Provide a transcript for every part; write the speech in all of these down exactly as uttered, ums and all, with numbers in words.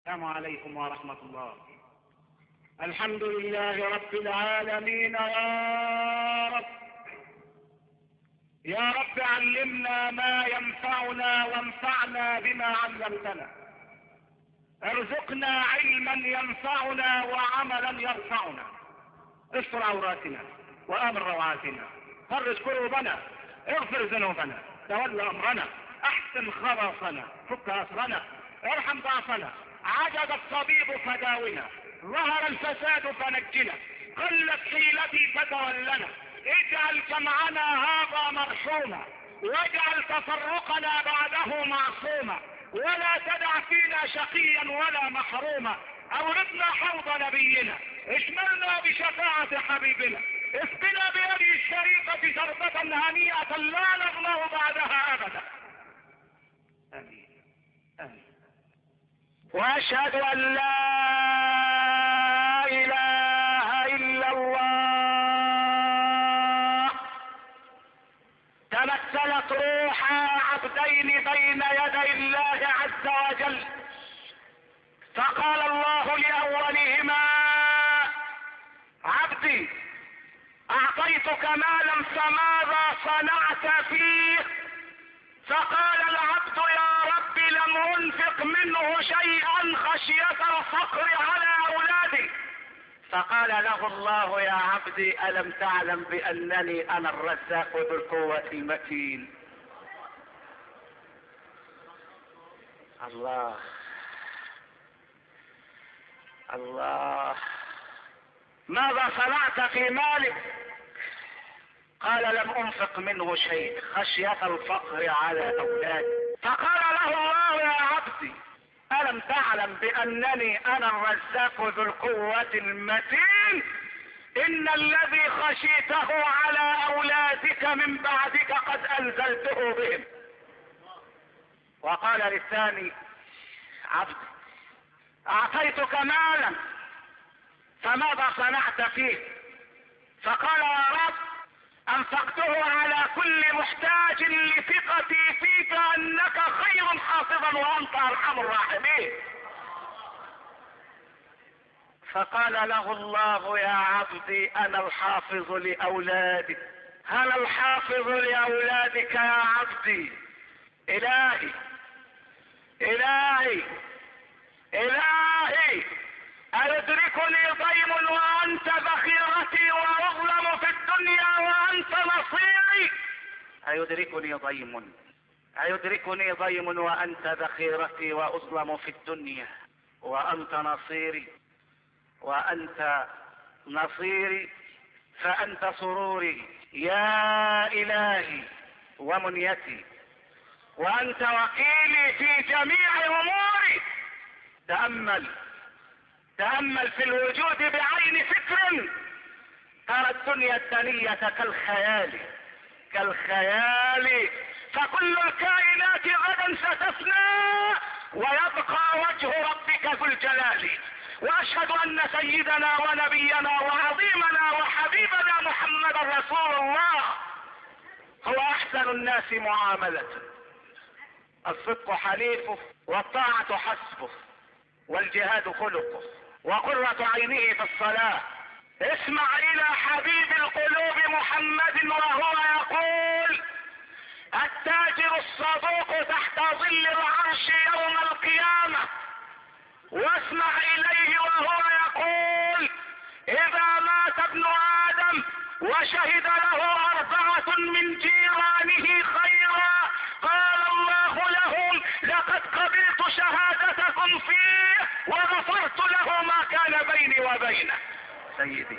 السلام عليكم ورحمة الله. الحمد لله رب العالمين. يا رب يا رب علمنا ما ينفعنا وانفعنا بما علمتنا. ارزقنا علما ينفعنا وعملا يرفعنا. استر عوراتنا وامن روعاتنا. فرج كروبنا. اغفر ذنوبنا. تول امرنا. احسن خلاصنا. فك اسرنا. ارحم ضعفنا. عجز الطبيب فداونا. ظهر الفساد فنجنا. قلت حيلتي فتولنا. اجعل جمعنا هذا مرحوما واجعل تفرقنا بعده معصوما ولا تدع فينا شقيا ولا محروما. اوردنا حوض نبينا. اشملنا بشفاعة حبيبنا. اسقنا بيده الشريفة شربة هنيئة لا نظمأ بعدها ابدا. امين امين. واشهد ان لا اله الا الله. تمثلت روحا عبدين بين يدي الله عز وجل، فقال الله لاولهما: عبدي اعطيتك مالا فماذا صنعت فيه؟ فقال العبد: يا رب لم انفق منه شيئا خشية الفقر على اولادي. فقال له الله: يا عبدي الم تعلم بانني انا الرزاق ذو القوة المتين؟ الله الله. ماذا صنعت في مالك؟ قال: لم انفق منه شيء خشية الفقر على اولادي. فقال له الله: يا عبدي الم تعلم بانني انا الرزاق ذو القوة المتين؟ ان الذي خشيته على اولادك من بعدك قد انزلته بهم. وقال للثاني: عبدي اعطيتك مالا فماذا صنعت فيه؟ فقال: يا رب انفقته على كل محتاج لثقتي فيك انك خير حافظا وانت ارحم الراحمين. فقال له الله: يا عبدي انا الحافظ لاولادك. انا الحافظ لاولادك يا عبدي. الهي الهي الهي أيدركني ضيم وأنت ذخيرتي وأظلم في الدنيا وأنت نصيري؟ أيدركني ضيم أيدركني ضيم وأنت ذخيرتي وأظلم في الدنيا وأنت نصيري وأنت نصيري فأنت سروري يا إلهي ومنيتي، وأنت وكيلي في جميع أموري. تأمل تأمل في الوجود بعين فكر، ترى الدنيا الدنية كالخيال كالخيال فكل الكائنات غدا ستفنى ويبقى وجه ربك ذو الجلال. واشهد ان سيدنا ونبينا وعظيمنا وحبيبنا محمد رسول الله هو احسن الناس معاملة. الصدق حليفه والطاعة حسبه والجهاد خلقه وقرة عينه في الصلاة. اسمع الى حبيب القلوب محمد وهو يقول: التاجر الصدوق تحت ظل العرش يوم القيامة. واسمع اليه وهو يقول: اذا مات ابن ادم وشهد له اربعة من جيرانه خيرا قال الله لهم: لقد قبلت شهادتكم فيه وغفرت له ما كان بيني وبينه. سيدي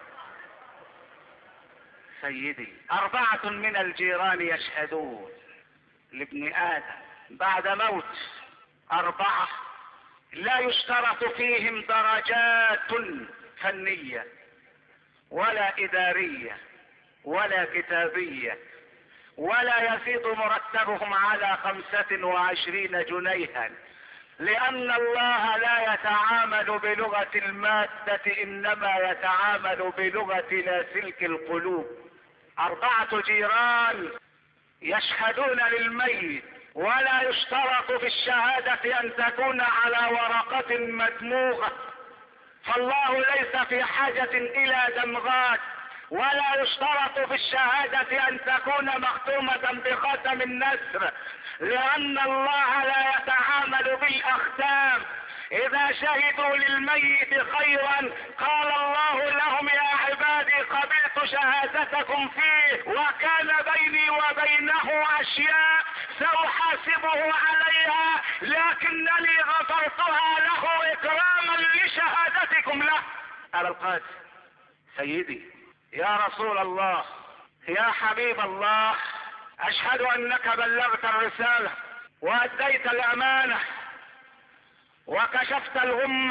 سيدي أربعة من الجيران يشهدون لابن آدم بعد موت، أربعة لا يشترط فيهم درجات فنية ولا إدارية ولا كتابية، ولا يزيد مرتبهم على خمسة وعشرين جنيها، لأن الله لا يتعامل بلغة المادة إنما يتعامل بلغة لاسلك القلوب. أربعة جيران يشهدون للميت ولا يشترط في الشهادة ان تكون على ورقة مدموغة، فالله ليس في حاجة الى دمغات. ولا يشترط في الشهادة ان تكون مختومة بختم النسر، لان الله لا يتعامل بالاختام. اذا شهدوا للميت خيرا قال الله لهم يا عبادي قبلت شهادتكم فيه، وكان بيني وبينه اشياء سأحاسبه عليها، لكنني غفرتها له اكراما لشهادتكم له. ابا القاسم سيدي يا رسول الله يا حبيب الله، اشهد انك بلغت الرسالة واديت الامانة وكشفت الغمة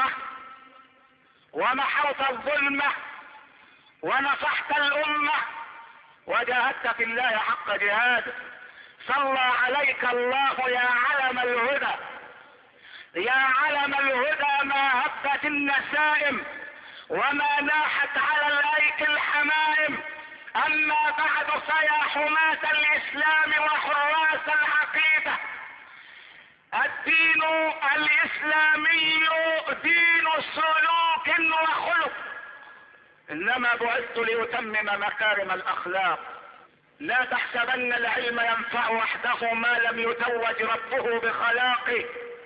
ومحوت الظلمة ونصحت الامة وجاهدت في الله حق جهاده. صلى عليك الله يا علم الهدى، يا علم الهدى ما هبت النسائم وما ناحت على الايك الحمائم. اما بعد فيا حماة الاسلام وحراس العقيدة، الدين الاسلامي دين سلوك وخلق، انما بعثت لاتمم مكارم الاخلاق. لا تحسبن العلم ينفع وحده ما لم يتوج ربه بخلاقه،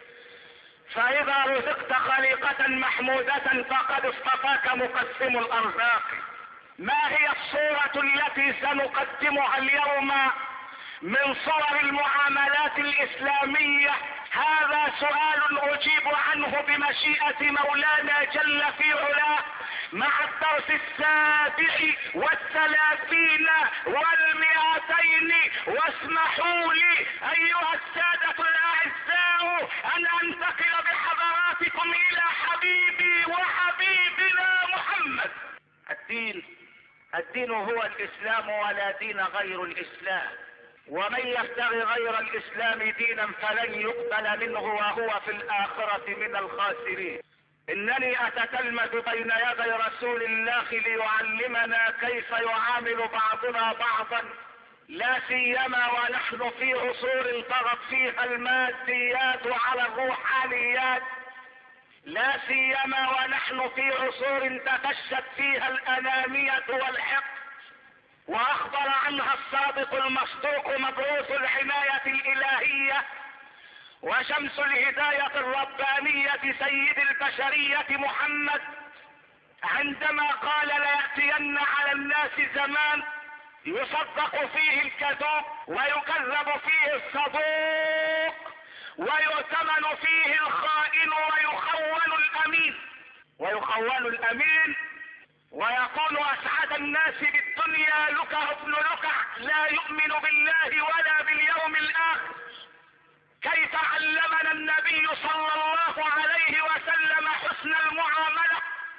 فاذا رزقت خليقة محمودة فقد اصطفاك مقسم الارزاق. ما هي الصورة التي سنقدمها اليوم من صور المعاملات الاسلامية؟ هذا سؤال اجيب عنه بمشيئة مولانا جل في علاه مع الدرس السابع والثلاثين والمئتين. واسمحوا لي ايها السادة الاعزاء ان انتقل بحضراتكم الى حبيبي وحبيبنا محمد. الدين الدين هو الاسلام ولا دين غير الاسلام، ومن يبتغي غير الاسلام دينا فلن يقبل منه وهو في الاخرة من الخاسرين. انني اتتلمذ بين يدي رسول الله ليعلمنا كيف يعامل بعضنا بعضا، لا سيما ونحن في عصور طغت فيها الماديات على الروحانيات، لا سيما ونحن في عصور تفشت فيها الانانية والحقد، واخبر عنها الصادق المصدوق مبعوث العناية الالهية وشمس الهداية الربانية سيد البشرية محمد، عندما قال ليأتين على الناس زمان يصدق فيه الكذوب ويكذب فيه الصدوق ويؤتمن فيه الخائن ويخون الامين ويخون الامين ويكون اسعد الناس بالدنيا لكه ابن لكع لا يؤمن بالله ولا باليوم الاخر. كيف علمنا النبي صلى الله عليه وسلم حسن المعاملة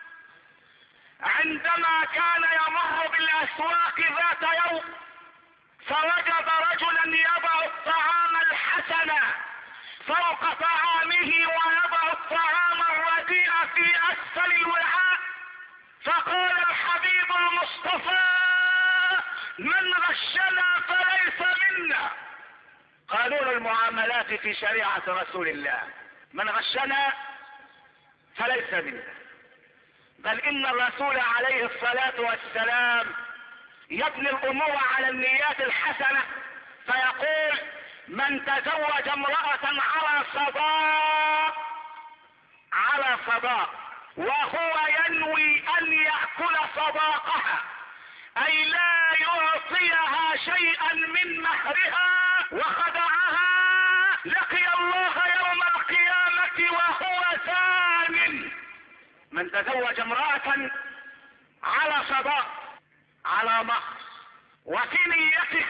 عندما كان يمر بالاسواق ذات يوم فوجد رجلا يضع الطعام الحسن فوق طعامه ويضع الطعام الرديء في اسفل الوعاء، فقال الحبيب المصطفى من غشنا فليس منا. قانون المعاملات في شريعة رسول الله، من غشنا فليس منا. بل ان الرسول عليه الصلاة والسلام يبني الامور على النيات الحسنة، فيقول من تزوج امرأة على صداق على صداق وهو ينوي ان يأكل صداقها، اي لا يعطيها شيئا من مهرها وخدعها، لقي الله يوم القيامة وهو زان. من تزوج امرأة على صداق على مهر وفي نيته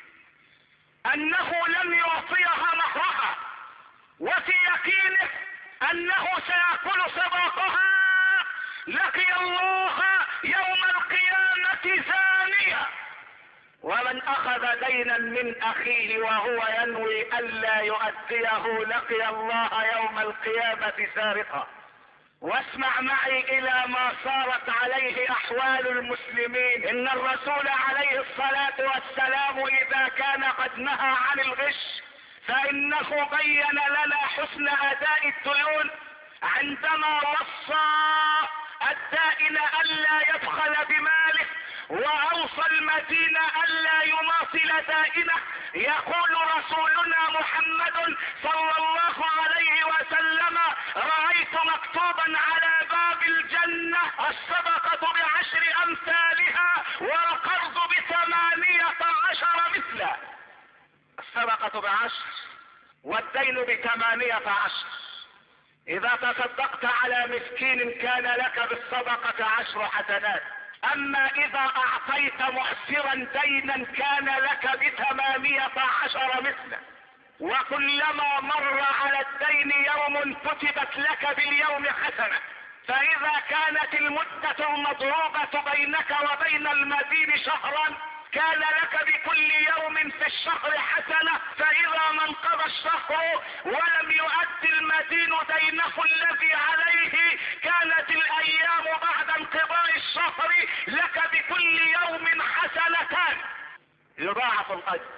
انه لم يعطيها مهرها وفي يقينه انه سيأكل صداقها، لقي الله يوم القيامة زانيا. ومن اخذ دينا من اخيه وهو ينوي الا يؤديه لقي الله يوم القيامة سارقا. واسمع معي الى ما صارت عليه احوال المسلمين. ان الرسول عليه الصلاة والسلام اذا كان قد نهى عن الغش فإنه بين لنا حسن أداء الديون عندما وصى الدائن ألا يبخل بماله، وأوصى المدين ألا يماطل دائنه. يقول رسولنا محمد صلى الله عليه وسلم: رأيت مكتوبا على باب الجنة الصدقة بعشر أمثالها والقرض بثمانية عشر مثلا. الصدقة بعشر والدين بثمانية عشر. إذا تصدقت على مسكين كان لك بالصدقة عشر حسنات، أما إذا أعطيت معسرا دينا كان لك بثمانية عشر مثلا. وكلما مر على الدين يوم كتبت لك باليوم حسنة. فإذا كانت المدة المضروبة بينك وبين المدين شهرا كان لك بكل يوم في الشهر حسنة. فإذا ما انقضى الشهر ولم يؤدي المدين دينه الذي عليه كانت الأيام بعد انقضاء الشهر لك بكل يوم حسنتان، يضاعف الأجر.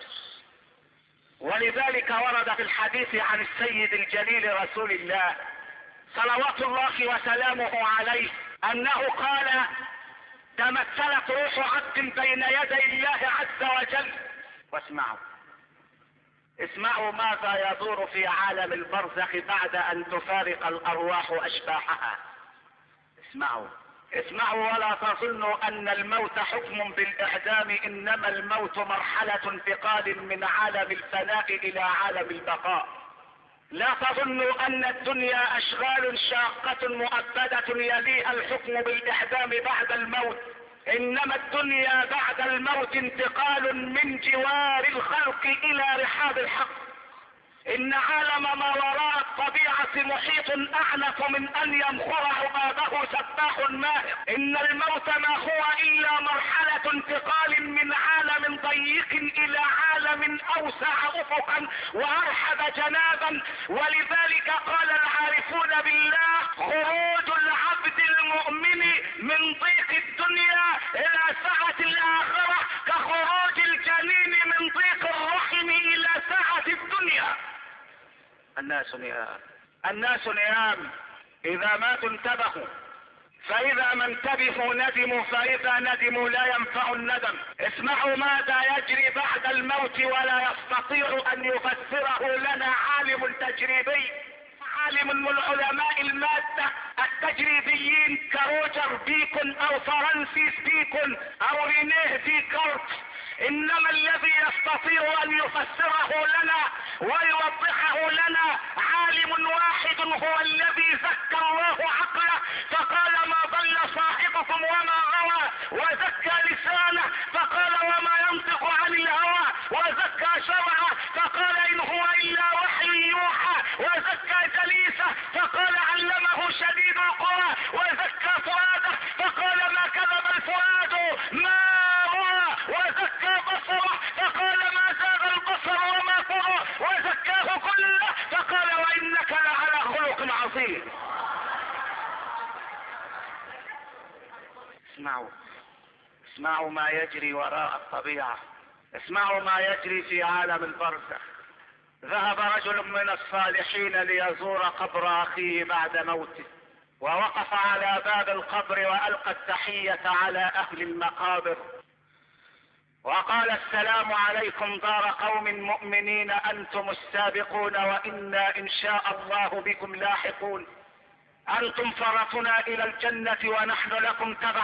ولذلك ورد في الحديث عن السيد الجليل رسول الله صلوات الله وسلامه عليه أنه قال: تمثلت روح عبد بين يدي الله عز وجل. واسمعوا اسمعوا ماذا يدور في عالم البرزخ بعد ان تفارق الارواح اشباحها. اسمعوا اسمعوا ولا تظنوا ان الموت حكم بالاعدام، انما الموت مرحلة انتقال من عالم الفناء الى عالم البقاء. لا تظنوا ان الدنيا اشغال شاقة مؤبدة يليها الحكم بالاعدام بعد الموت، انما الدنيا بعد الموت انتقال من جوار الخلق الى رحاب الحق. ان عالم ما وراء الطبيعة محيط اعنف من ان يمخر عبابه سباح ماهر. ان الموت ما هو الا مرحلة انتقال من عالم ضيق الى عالم اوسع افقا وارحب جنابا. ولذلك قال العارفون بالله: خروج العبد المؤمن من ضيق الدنيا الى سعة الاخرة كخروج الجنين من ضيق الرحم الى سعة الدنيا. الناس نيام الناس نيام اذا ماتوا انتبهوا، فاذا ما انتبهوا ندموا، فاذا ندموا لا ينفع الندم. اسمعوا ماذا يجري بعد الموت ولا يستطيع ان يفسره لنا عالم تجريبي، عالم من علماء المادة التجريبيين كروجر بيكون او فرانسيس بيكون او رينيه ديكارت. انما الذي يستطيع ان يفسره لنا ويوضحه لنا عالم واحد هو الذي زكى الله عقله فقال: ما ضل صاحبكم وما غوى، وزكى لسانه فقال: وما ينطق عن الهوى، وزكى شرعه فقال: ان هو الا وحي يوحى، وزكى جليسه فقال: علمه شديد القوى، وزكى فؤاده فقال: ما كذب الفؤاد ما روى، وزكى بصره فقال: ما زاغ البصر وما طغى، وزكاه كله فقال: وانك لعلى خلق عظيم. اسمعوا اسمعوا ما يجري وراء الطبيعة، اسمعوا ما يجري في عالم البرزخ. ذهب رجل من الصالحين ليزور قبر اخيه بعد موته، ووقف على باب القبر والقى التحية على اهل المقابر وقال: السلام عليكم دار قوم مؤمنين، انتم السابقون وانا ان شاء الله بكم لاحقون. انتم فرطنا الى الجنة ونحن لكم تبع،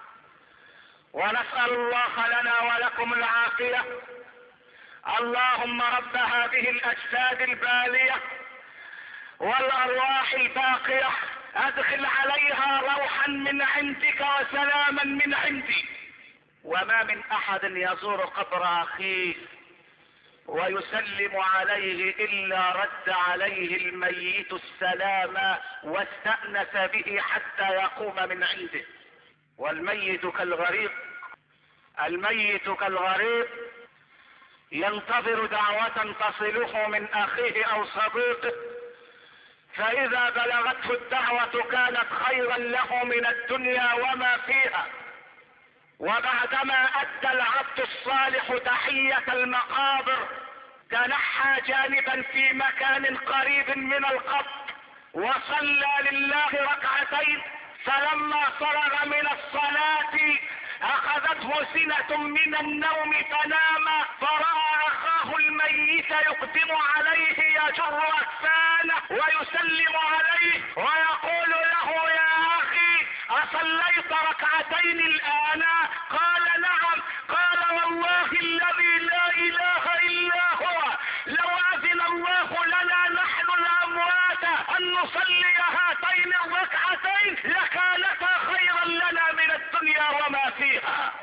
ونسأل الله لنا ولكم العافية. اللهم رب هذه الاجساد البالية والارواح الباقية ادخل عليها روحا من عندك وسلاما من عندي. وما من احد يزور قبر اخيه ويسلم عليه الا رد عليه الميت السلام واستأنس به حتى يقوم من عنده. والميت كالغريق الميت كالغريق ينتظر دعوة تصله من اخيه او صديقه، فاذا بلغته الدعوة كانت خيرا له من الدنيا وما فيها. وبعدما ادى العبد الصالح تحية المقابر تنحى جانبا في مكان قريب من القبر وصلى لله ركعتين، فلما فرغ من الصلاة اخذته سنة من النوم فنام، فرأى اخاه الميت يقدم عليه يجر اكفانه ويسلم عليه ويقول له يا اخي اصليت ركعتين الان؟ قال نعم. قال والله الذي لا اله الا هو لو اذن الله لنا نحن الاموات ان نصلي هاتين الركعتين لكانتا خيرا لنا من الدنيا وما فيها.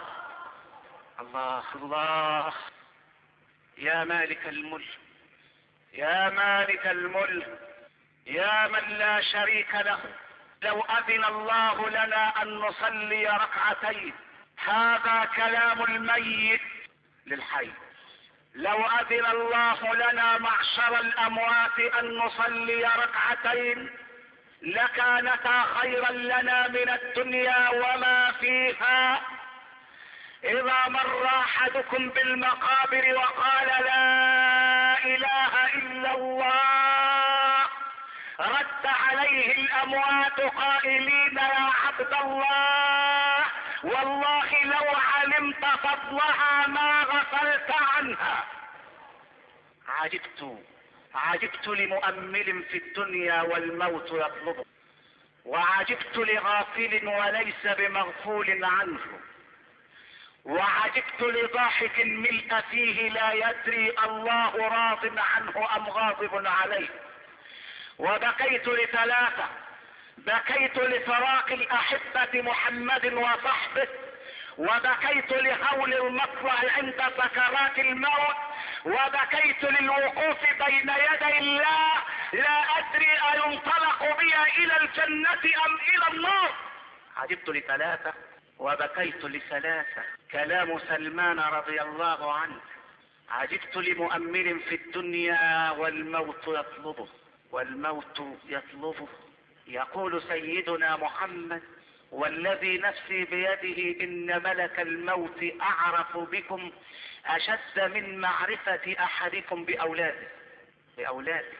الله الله. يا مالك الملك، يا مالك الملك، يا من لا شريك له، لو اذن الله لنا ان نصلي ركعتين. هذا كلام الميت للحي. لو اذن الله لنا معشر الاموات ان نصلي ركعتين لكانتا خيرا لنا من الدنيا وما فيها. اذا مر احدكم بالمقابر وقال لا اله الا الله رد عليه الاموات قائلين يا عبد الله والله لو علمت فضلها ما غفلت عنها. عجبت عجبت لمؤمل في الدنيا والموت يطلبه، وعجبت لغافل وليس بمغفول عنه، وعجبت لضاحك ملء فيه لا يدري الله راض عنه ام غاضب عليه. وبكيت لثلاثة: بكيت لفراق الاحبة محمد وصحبه، وبكيت لهول المطلع عند سكرات الموت، وبكيت للوقوف بين يدي الله لا ادري اينطلق بي الى الجنة ام الى النار. عجبت لثلاثة وبكيت لثلاثة. كلام سلمان رضي الله عنه: عجبت لمؤمل في الدنيا والموت يطلبه، والموت يطلبه. يقول سيدنا محمد: والذي نفسي بيده ان ملك الموت اعرف بكم اشد من معرفة احدكم باولاده باولاده.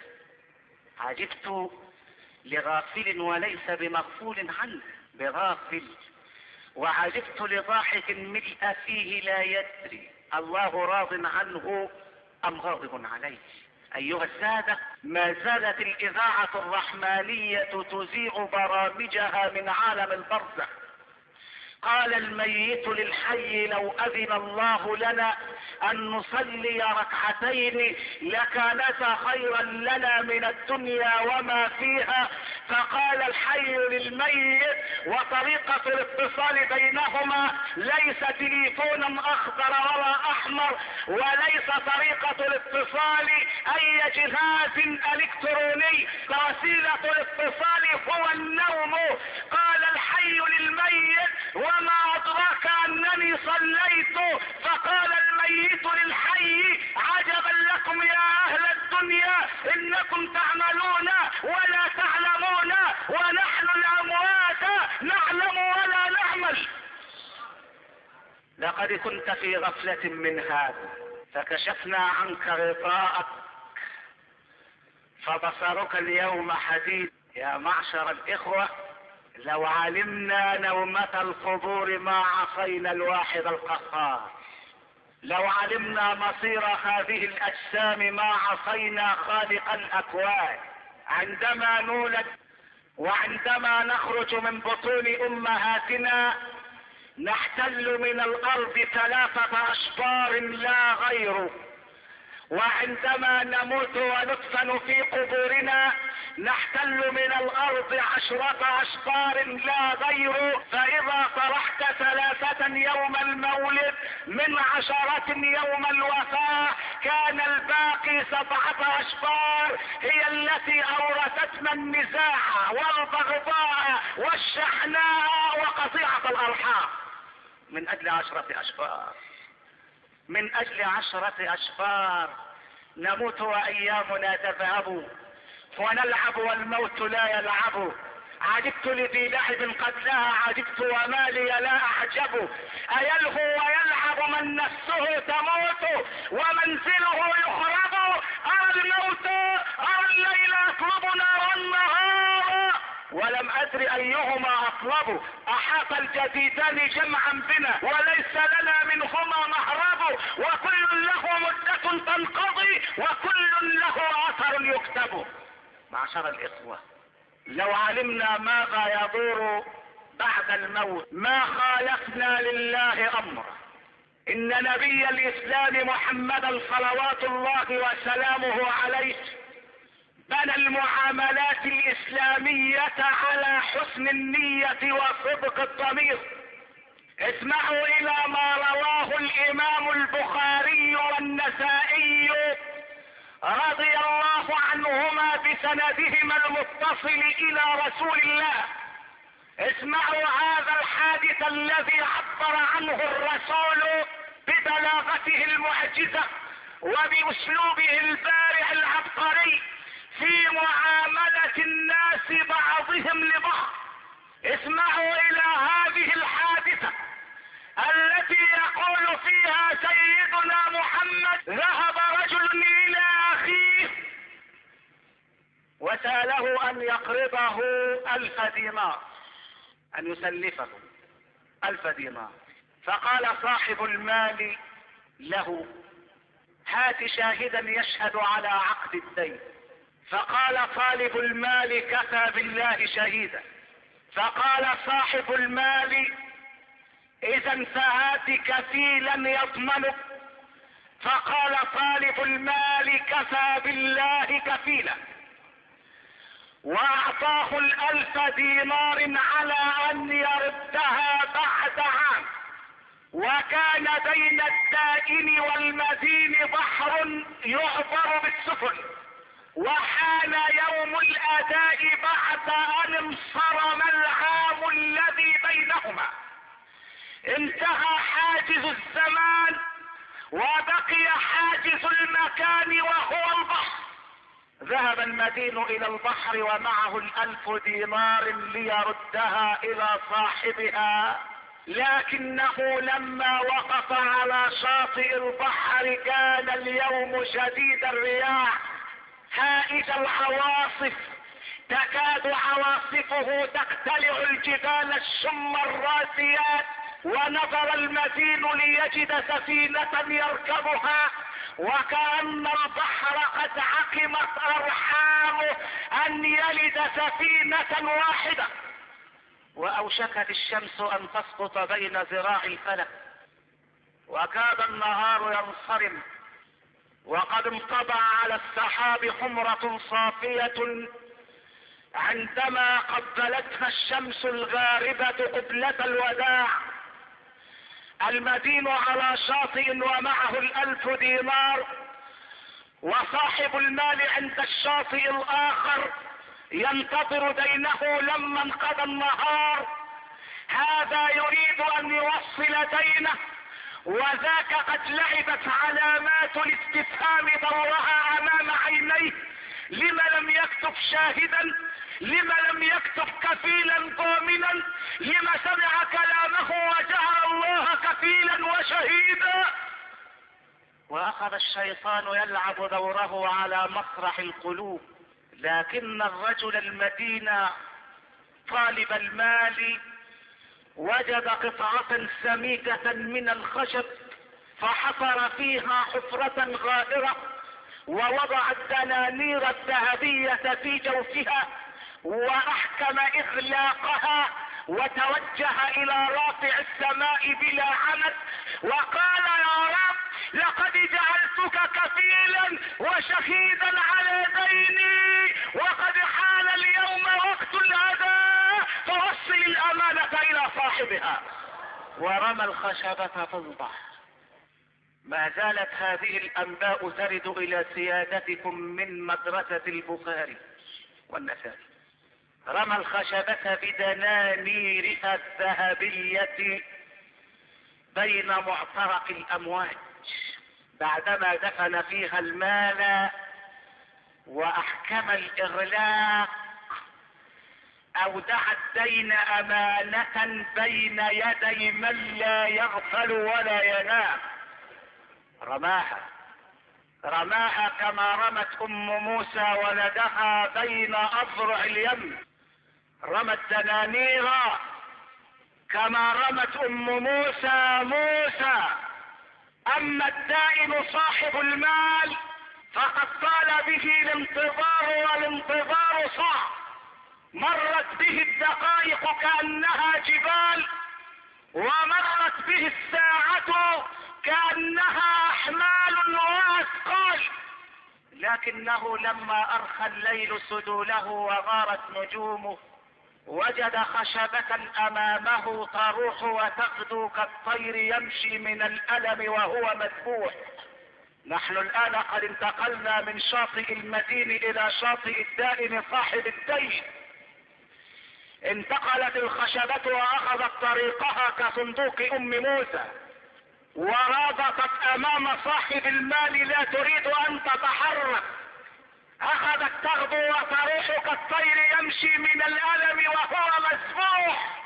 عجبت لغافل وليس بمغفول عنه، بغافل. وعجبت لضاحك ملء فيه لا يدري الله راض عنه ام غاضب عليه. ايها السادة، ما زالت الاذاعة الرحمانية تذيع برامجها من عالم البرزخ. قال الميت للحي: لو اذن الله لنا ان نصلي ركعتين لكانتا خيرا لنا من الدنيا وما فيها. فقال الحي للميت، وطريقة الاتصال بينهما ليس تليفونا اخضر ولا احمر، وليس طريقة الاتصال اي جهاز الكتروني، وسيلة الاتصال هو النوم. قال الحي للميت: وما ادراك انني صليت. فقال الميت للحي: عجبا لكم يا اهل الدنيا، انكم تعملون ولا تعلمون، ونحن الاموات نعلم ولا نعمل. لقد كنت في غفلة من هذا فكشفنا عنك غطاءك فبصرك اليوم حديد. يا معشر الاخوة، لو علمنا نومة القبور ما عصينا الواحد القهار. لو علمنا مصير هذه الاجسام ما عصينا خالق الاكوان. عندما نولد وعندما نخرج من بطون امهاتنا نحتل من الارض ثلاثة اشبار لا غير، وعندما نموت وندفن في قبورنا نحتل من الارض عشرة اشبار لا غير. فاذا طرحت ثلاثة يوم المولد من عشرة يوم الوفاة كان الباقي سبعة اشبار، هي التي اورثتنا النزاع والبغضاء والشحناء وقطيعة الارحام. من اجل عشرة اشبار، من اجل عشرة اشبار نموت وايامنا تذهب، ونلعب والموت لا يلعب. عجبت لذي لعب قد لها عجبت وما لي لا أعجب. أيلهو ويلعب من نفسه تموت ومنزله يخرب. أرى الموت أرى الليل أطلبنا والنهار ولم أدر أيهما أطلب. أحاط الجديدان جمعا بنا وليس لنا منهما مهرب. وكل له مدة تنقضي وكل له أثر يكتب. معشر الإخوة، لو علمنا ماذا يدور بعد الموت ما خالفنا لله أمره. إن نبي الإسلام محمدا صلوات الله وسلامه عليه بنى المعاملات الإسلامية على حسن النية وصدق الضمير. اسمعوا إلى ما رواه الإمام البخاري والنسائي رضي الله عنهما بسندهما المتصل إلى رسول الله. اسمعوا هذا الحادث الذي عبر عنه الرسول ببلاغته المعجزة وبأسلوبه البارع العبقري في معاملة الناس بعضهم لبعض. اسمعوا إلى هذه الحادثة التي يقول فيها سيدنا محمد: ذهب رجل إلى أخيه وسأله أن يقرضه ألف دينار، أن يسلفه ألف دينار. فقال صاحب المال له: هات شاهدا يشهد على عقد الدين. فقال طالب المال: كفى بالله شهيدا. فقال صاحب المال: إذا فهات كفيلا يضمنك. فقال طالب المال: كفى بالله كفيلا. واعطاه الالف دينار على ان يردها بعد عام. وكان بين الدائن والمدين بحر يعبر بالسفن. وحان يوم الاداء بعد ان انصرم العام الذي بينهما. انتهى حاجز الزمان وبقي حاجز المكان وهو البحر. ذهب المدين الى البحر ومعه الالف دينار ليردها الى صاحبها، لكنه لما وقف على شاطئ البحر كان اليوم شديد الرياح هائج العواصف، تكاد عواصفه تقتلع الجبال الشم الراسيات. ونظر المدين ليجد سفينة يركبها، وكأن البحر قد عقمت أرحامه أن يلد سفينة واحدة. وأوشكت الشمس أن تسقط بين ذراع الفلك، وكاد النهار ينصرم، وقد انطبع على السحاب حمرة صافية عندما قبلتها الشمس الغاربة قبلة الوداع. المدين على شاطئ ومعه الألف دينار، وصاحب المال عند الشاطئ الآخر ينتظر دينه لما انقضى النهار. هذا يريد أن يوصل دينه، وذاك قد لعبت علامات الاستفهام دورها أمام عينيه. لم لم يكتب شاهدا؟ لم لم يكتب كفيلا ضامنا؟ لم سمع كلامه وجعل الله كفيلا وشهيدا؟ واخذ الشيطان يلعب دوره على مسرح القلوب، لكن الرجل المدين طالب المال وجد قطعة سميكة من الخشب فحفر فيها حفرة غائرة، ووضع الدنانير الذهبية في جوفها واحكم اغلاقها، وتوجه الى رافع السماء بلا عمد وقال: يا رب، لقد جعلتك كفيلا وشهيدا على ديني، وقد حان اليوم وقت الاداء، فوصل الامانة الى صاحبها. ورمى الخشبة في البحر. ما زالت هذه الانباء ترد الى سيادتكم من مدرسة البخاري والنسائي. رمى الخشبة بدنانيرها الذهبية بين معترق الامواج بعدما دفن فيها المال واحكم الاغلاق. اودع الدين امانة بين يدي من لا يغفل ولا ينام. رماها رماها كما رمت ام موسى ولدها بين اضرع اليم. رمى الدنانير كما رمت ام موسى موسى. اما الدائن صاحب المال فقد طال به الانتظار والانتظار صعب. مرت به الدقائق كأنها جبال، ومرت به الساعة كأنها احمال واثقال، لكنه لما ارخى الليل سدوله وغارت نجومه وجد خشبة امامه تروح وتغدو كالطير يمشي من الالم وهو مذبوح. نحن الان قد انتقلنا من شاطئ المدين الى شاطئ الدائن صاحب الدين. انتقلت الخشبة واخذت طريقها كصندوق ام موسى، ورابطت امام صاحب المال لا تريد ان تتحرك. اخذت تغدو وتروح كالطير يمشي من الالم وهو مسبوح.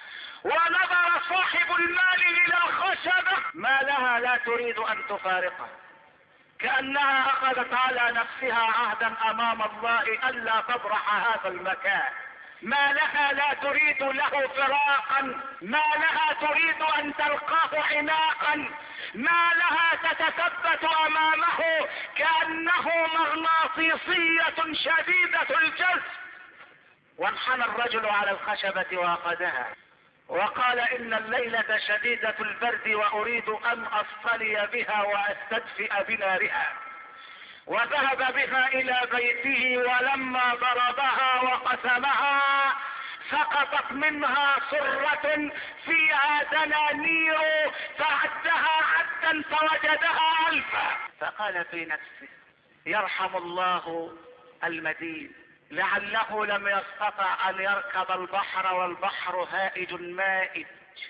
ونظر صاحب المال الى الخشبة ما لها لا تريد ان تفارقه، كأنها اخذت على نفسها عهدا امام الله الا تبرح هذا المكان. ما لها لا تريد له فراقا، ما لها تريد ان تلقاه عناقا، ما لها تتثبت امامه كأنه مغناطيسية شديدة الجذب. وانحنى الرجل على الخشبة واخذها وقال ان الليلة شديدة البرد واريد ان اصطلي بها واستدفئ بنارها. وذهب بها الى بيته، ولما ضربها وقسمها سقطت منها سرة فيها دنانير فعدها عدا فوجدها الفا. فقال في نفسه يرحم الله المدين، لعله لم يستطع ان يركب البحر والبحر هائج مائج،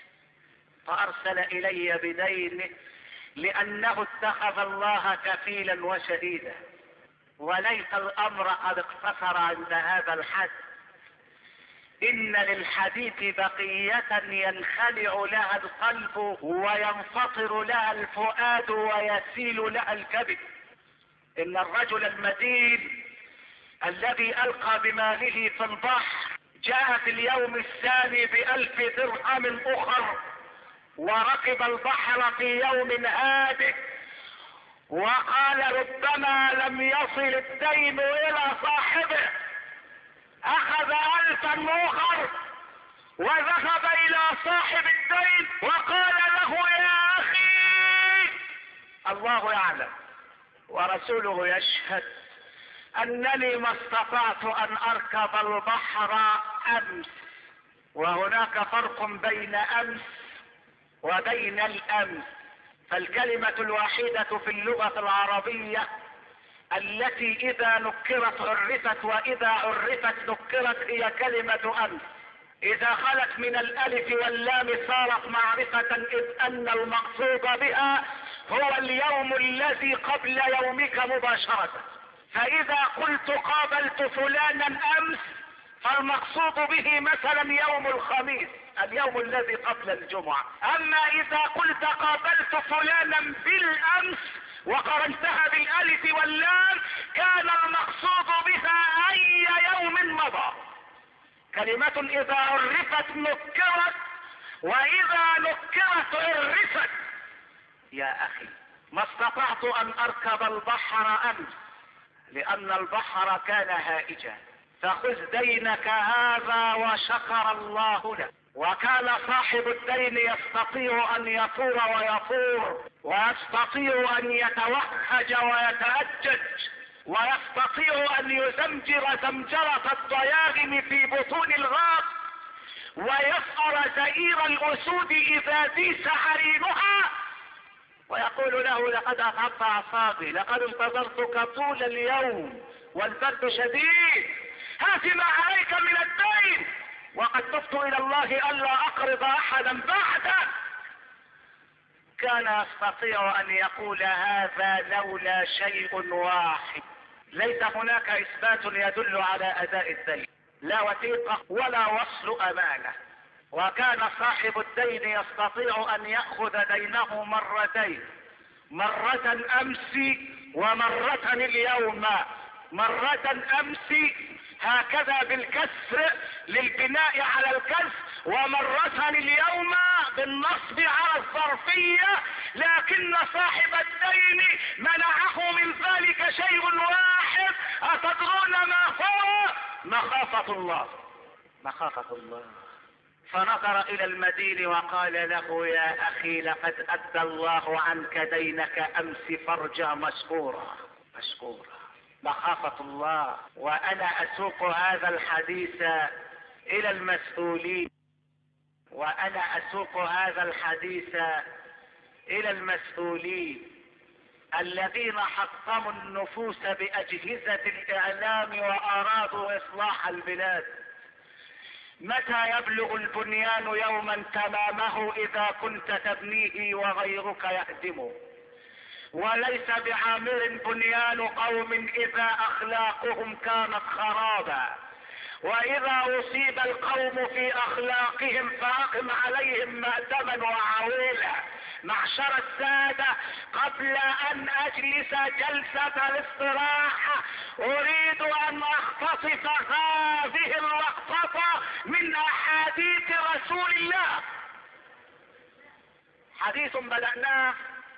فارسل الي بدينه لانه اتخذ الله كفيلا وشهيدا. وليس الامر قد اقتصر عند هذا الحد، ان للحديث بقية ينخلع لها القلب وينفطر لها الفؤاد ويسيل لها الكبد. ان الرجل المدين الذي القى بماله في البحر جاء في اليوم الثاني بألف درهم اخر، وركب البحر في يوم هادئ، وقال ربما لم يصل الدين الى صاحبه. اخذ الفا اخر وذهب الى صاحب الدين وقال له يا اخي الله يعلم ورسوله يشهد انني ما استطعت ان اركب البحر امس، وهناك فرق بين امس وبين الامس. فالكلمة الوحيدة في اللغة العربية التي اذا نكرت عرفت واذا عرفت نكرت هي كلمة امس. اذا خلت من الالف واللام صارت معرفة، اذ ان المقصود بها هو اليوم الذي قبل يومك مباشرة. فاذا قلت قابلت فلانا امس فالمقصود به مثلا يوم الخميس، اليوم الذي قبل الجمعة. اما اذا قلت قابلت فلانا بالامس وقرنتها بالالف واللام كان المقصود بها اي يوم مضى. كلمة اذا عرفت نكرت واذا نكرت عرفت. يا اخي ما استطعت ان اركب البحر امس لان البحر كان هائجا، فخذ دينك هذا وشكر الله له. وكان صاحب الدين يستطيع ان يفور ويفور، ويستطيع ان يتوهج ويتأجج، ويستطيع ان يزمجر زمجرة الضياغم في بطون الغاب، ويفأر زئير الاسود اذا ديس عرينها، ويقول له لقد اتعبت اعصابي، لقد انتظرتك طول اليوم والبرد شديد، هات ما عليك من الدين، وقد تبت الى الله الا اقرض احدا بعده. كان يستطيع ان يقول هذا لولا شيء واحد، ليس هناك اثبات يدل على اداء الدين. لا وثيقة ولا وصل امانة. وكان صاحب الدين يستطيع ان يأخذ دينه مرتين، مرة امس ومرة اليوم. مرة امس هكذا بالكسر للبناء على الكسر، ومرة اليوم بالنصب على الظرفية، لكن صاحب الدين منعه من ذلك شيء واحد، أتدرون ما هو؟ مخافة الله. مخافة الله. فنظر الى المدين وقال له يا اخي لقد ادى الله عنك دينك امس فارجع مشكورا مشكورا. مخافة الله. وانا اسوق هذا الحديث الى المسؤولين، وانا اسوق هذا الحديث الى المسؤولين الذين حطموا النفوس باجهزة الاعلام وارادوا اصلاح البلاد. متى يبلغ البنيان يوما تمامه اذا كنت تبنيه وغيرك يهدمه؟ وليس بعامر بنيان قوم اذا اخلاقهم كانت خرابا. واذا اصيب القوم في اخلاقهم فاقم عليهم مأتما وعويلا. معشر السادة، قبل ان اجلس جلسة الاستراحة اريد ان اختصف هذه اللقطة من احاديث رسول الله. حديث بدأناه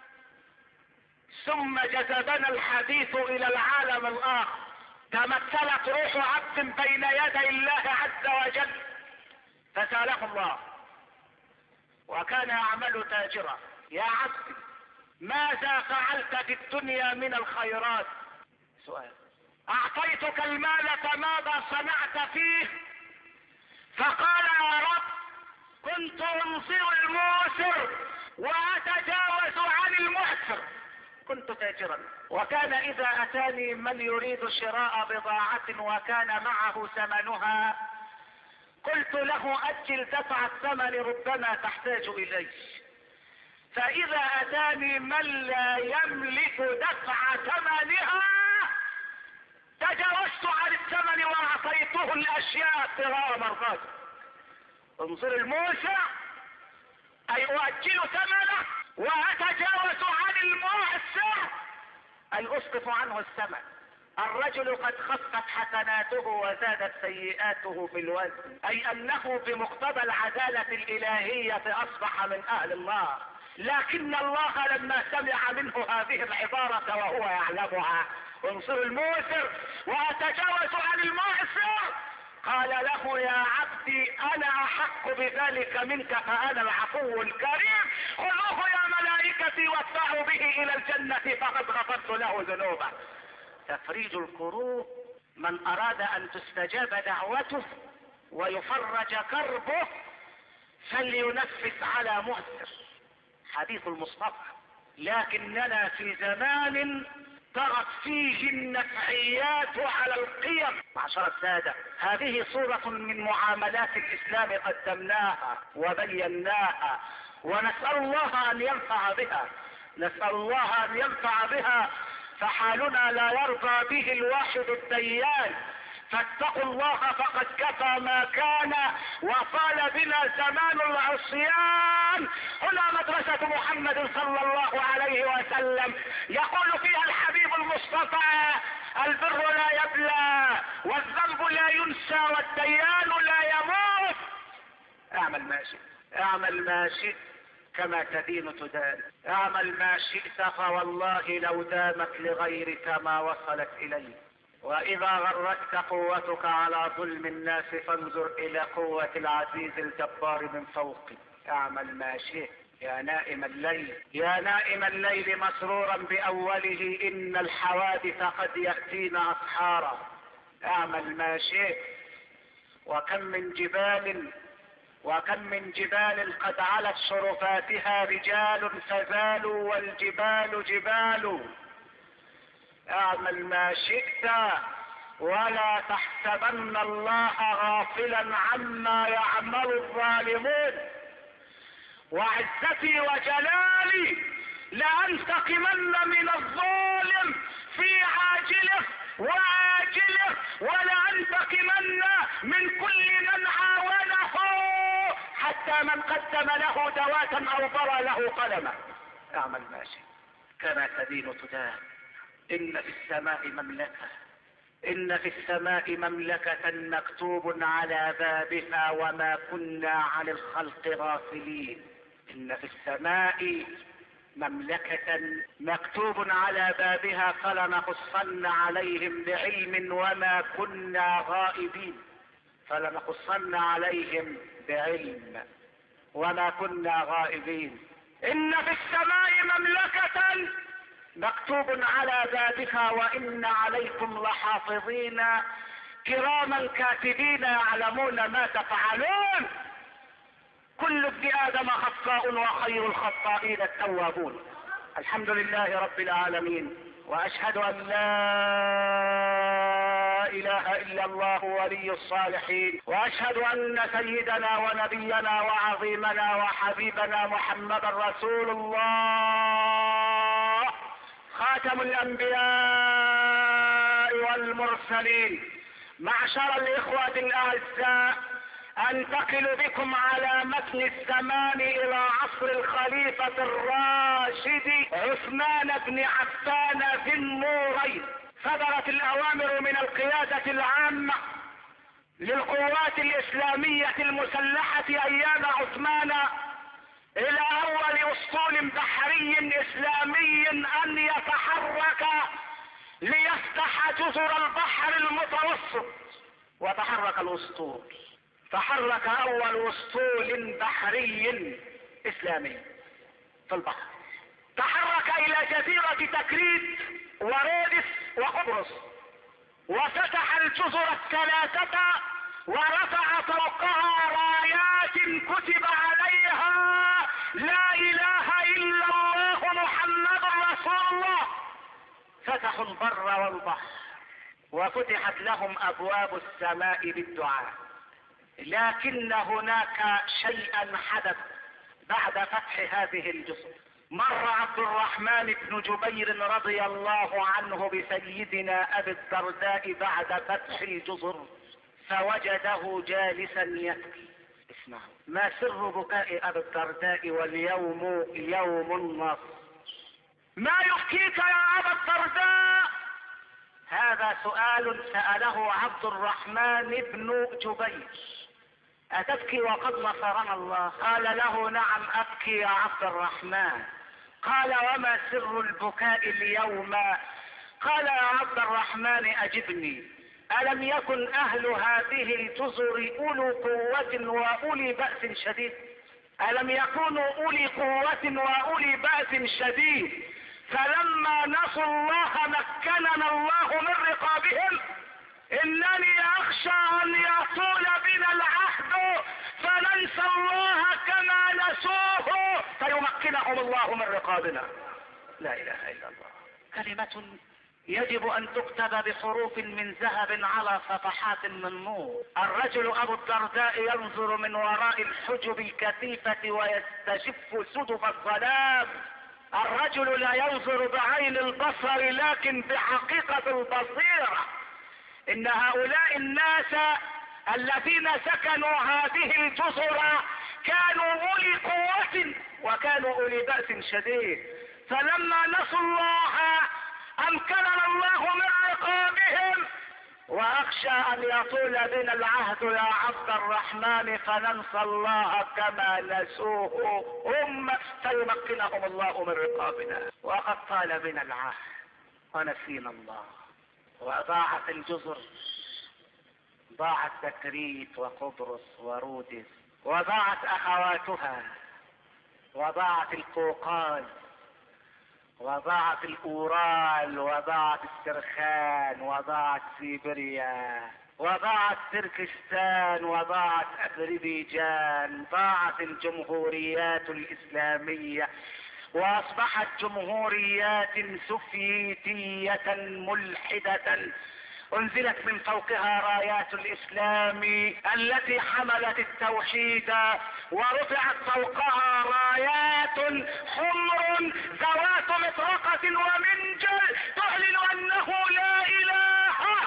ثم جذبنا الحديث الى العالم الاخر. تمثلت روح عبد بين يدي الله عز وجل فسأله الله وكان يعمل تاجرا: يا عبد ماذا فعلت في الدنيا من الخيرات؟ سؤال. اعطيتك المال فماذا صنعت فيه؟ فقال: يا رب كنت انصر الموسر واتجاوز عن المعسر. كنت تاجرا، وكان اذا اتاني من يريد شراء بضاعة وكان معه ثمنها قلت له اجل دفع الثمن ربما تحتاج اليه. فاذا اتاني من لا يملك دفع ثمنها تجاوزت عن الثمن واعطيته الاشياء ابتغاء مرضاته. انظر الموسع اي اؤجل ثمنه واتجاوز عن المعسر اي اسقط عنه الثمن. الرجل قد خفت حسناته وزادت سيئاته في الوزن، اي انه بمقتضى العدالة الالهية اصبح من اهل الله. لكن الله لما سمع منه هذه العبارة وهو يعلمها: انصر الموسر واتجاوز عن المعسر، قال له: يا عبدي انا احق بذلك منك فانا العفو الكريم، خذوه يا ملائكتي وادفعوا به الى الجنة فقد غفرت له ذنوبه. تفريج الكروب، من اراد ان تستجاب دعوته ويفرج كربه فلينفس على مؤثر. حديث المصطفى. لكننا في زمان طغت فيه النفعيات على القيم. معشر السادة، هذه صورة من معاملات الاسلام قدمناها وبيناها، ونسأل الله ان ينفع بها، نسأل الله ان ينفع بها، فحالنا لا يرضى به الواحد الديان. فاتقوا الله فقد كفى ما كان وطال بنا زمان العصيان. هنا مدرسة محمد صلى الله عليه وسلم يقول فيها الحبيب المصطفى: البر لا يبلى والذنب لا ينسى والديان لا يموت. اعمل ما شئت، اعمل ما شئت كما تدين تدان، اعمل ما شئت فوالله لو دامت لغيرك ما وصلت اليه. واذا غرتك قوتك على ظلم الناس فانظر الى قوة العزيز الجبار من فوقك. اعمل ما شئت يا نائم الليل، يا نائم الليل مسرورا باوله ان الحوادث قد يأتينا اسحارا. اعمل ما شئت. وكم من جبال وكم من جبال قد علت شرفاتها رجال فزالوا والجبال جبال. اعمل ما شئت ولا تحسبن الله غافلا عما يعمل الظالمون. وعزتي وجلالي لأنتقمن من الظالم في عاجله وآجله، ولأنتقمن من كل من عاونه، حتى من قدم له دواة أو برى له قلما. اعمل ما شئت كما تدين تدان. إن في السماء مملكة، إن في السماء مملكة مكتوب على بابها وما كنا عن الخلق غافلين. إن في السماء مملكة مكتوب على بابها فلنقصن عليهم بعلم وما كنا غائبين. فلنقصن عليهم بعلم وما كنا غائبين. إن في السماء مملكة مكتوب على بابها وإن عليكم لحافظين كراما كاتبين يعلمون ما تفعلون. كل ابن آدم خطاء وخير الخطائين التوابون. الحمد لله رب العالمين، وأشهد أن لا إله إلا الله ولي الصالحين، وأشهد أن سيدنا ونبينا وعظيمنا وحبيبنا محمد رسول الله خاتم الأنبياء والمرسلين. معشر الإخوة الأعزاء، أنتقل بكم على متن الزمان إلى عصر الخليفة الراشد عثمان بن عفان ذي النورين. صدرت الأوامر من القيادة العامة للقوات الإسلامية المسلحة أيام عثمان إلى أول أسطول بحري إسلامي أن يتحرك ليفتح جزر البحر المتوسط. وتحرك الأسطول، تحرك أول أسطول بحري إسلامي في البحر، تحرك إلى جزيرة تكريت ورودس وقبرص، وفتح الجزر الثلاثة ورفع فوقها رايات كتب عليها لا إله إلا الله محمد رسول الله. فتحوا البر والبحر وفتحت لهم أبواب السماء بالدعاء. لكن هناك شيئا حدث بعد فتح هذه الجزر. مر عبد الرحمن بن جبير رضي الله عنه بسيدنا أبي الدرداء بعد فتح الجزر فوجده جالسا يبكي. اسمعوا ما سر بكاء أبي الدرداء واليوم يوم النصر. ما يبكيك يا أبا الدرداء؟ هذا سؤال سأله عبد الرحمن بن جبير. أتبكي وقد نصرنا الله؟ قال له نعم أبكي يا عبد الرحمن. قال وما سر البكاء اليوم؟ قال يا عبد الرحمن أجبني، ألم يكن أهل هذه الجزر أولو قوة وأولي بأس شديد؟ ألم يكونوا أولي قوة وأولي بأس شديد فلما نسوا الله مكننا الله من رقابهم؟ إنني أخشى أن يطول بنا العهد فننسى الله كما نسوه فيمكنهم الله من رقابنا. لا إله إلا الله. كلمة يجب أن تكتب بحروف من ذهب على صفحات من نور. الرجل أبو الدرداء ينظر من وراء الحجب الكثيفة ويستشف سدف الظلام. الرجل لا ينظر بعين البصر لكن بحقيقة البصيرة. إن هؤلاء الناس الذين سكنوا هذه الجزر كانوا أولي قوة وكانوا أولي بأس شديد، فلما نسوا الله أمكننا الله من عقابهم. وأخشى أن يطول بنا العهد يا عبد الرحمن فننسى الله كما نسوه هم فيمكنهم الله من رقابنا. وقد طال بنا العهد ونسينا الله وضاعت الجزر، ضاعت تكريت وقبرص ورودس، وضاعت أخواتها، وضاعت القوقاز، وضاعت الأورال، وضاعت السرخان، وضاعت سيبيريا، وضاعت تركستان، وضاعت أذربيجان، ضاعت الجمهوريات الإسلامية وأصبحت جمهوريات سوفيتية ملحدة انزلت من فوقها رايات الاسلام التي حملت التوحيد، ورفعت فوقها رايات حمر ذوات مطرقة ومنجل تعلن انه لا اله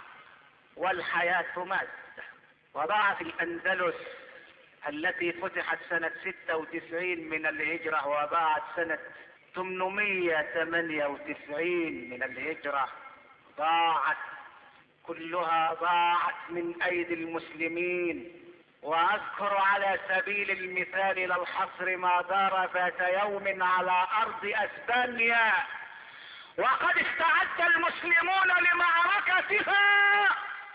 والحياة مادة. وضعت الاندلس التي فتحت سنة ستة وتسعين من الهجرة وباعت سنة ثمانمائة وثمانية وتسعين من الهجرة، ضاعت كلها، ضاعت من ايدي المسلمين. واذكر على سبيل المثال للحصر ما دار ذات يوم على ارض اسبانيا، وقد استعد المسلمون لمعركتها